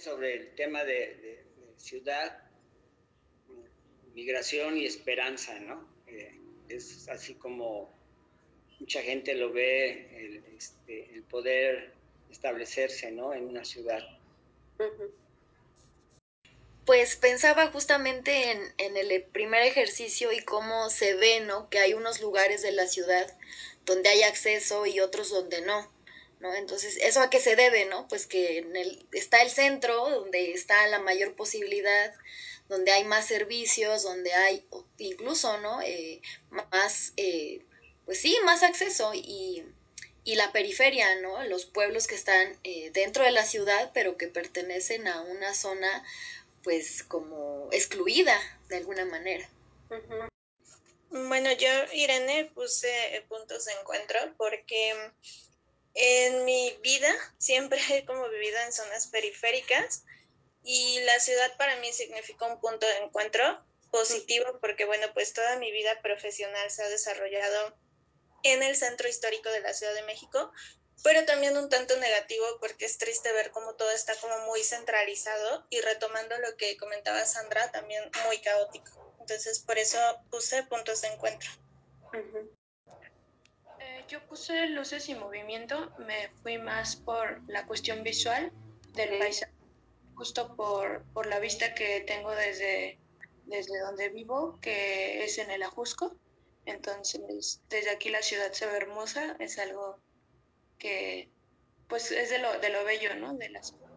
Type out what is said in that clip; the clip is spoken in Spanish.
sobre el tema de ciudad, migración y esperanza, ¿no? Es así como mucha gente lo ve, el poder establecerse, ¿no? En una ciudad. Uh-huh. Pues pensaba justamente en el primer ejercicio y cómo se ve, ¿no? Que hay unos lugares de la ciudad donde hay acceso y otros donde no, ¿no? Entonces, ¿eso a qué se debe, no? Pues que está el centro, donde está la mayor posibilidad, donde hay más servicios, donde hay incluso, ¿no? Más, pues sí, más acceso y la periferia, ¿no? Los pueblos que están dentro de la ciudad, pero que pertenecen a una zona pues como excluida de alguna manera. Uh-huh. Bueno, yo, Irene, puse puntos de encuentro porque en mi vida siempre he como vivido en zonas periféricas y la ciudad para mí significa un punto de encuentro positivo porque, bueno, pues toda mi vida profesional se ha desarrollado en el centro histórico de la Ciudad de México, pero también un tanto negativo porque es triste ver cómo todo está como muy centralizado y retomando lo que comentaba Sandra, también muy caótico. Entonces, por eso puse puntos de encuentro. Uh-huh. Yo puse luces y movimiento, me fui más por la cuestión visual del paisaje, justo por la vista que tengo desde donde vivo, que es en el Ajusco. Entonces, desde aquí la ciudad se ve hermosa, es algo que pues es de lo bello, ¿no? De la ciudad.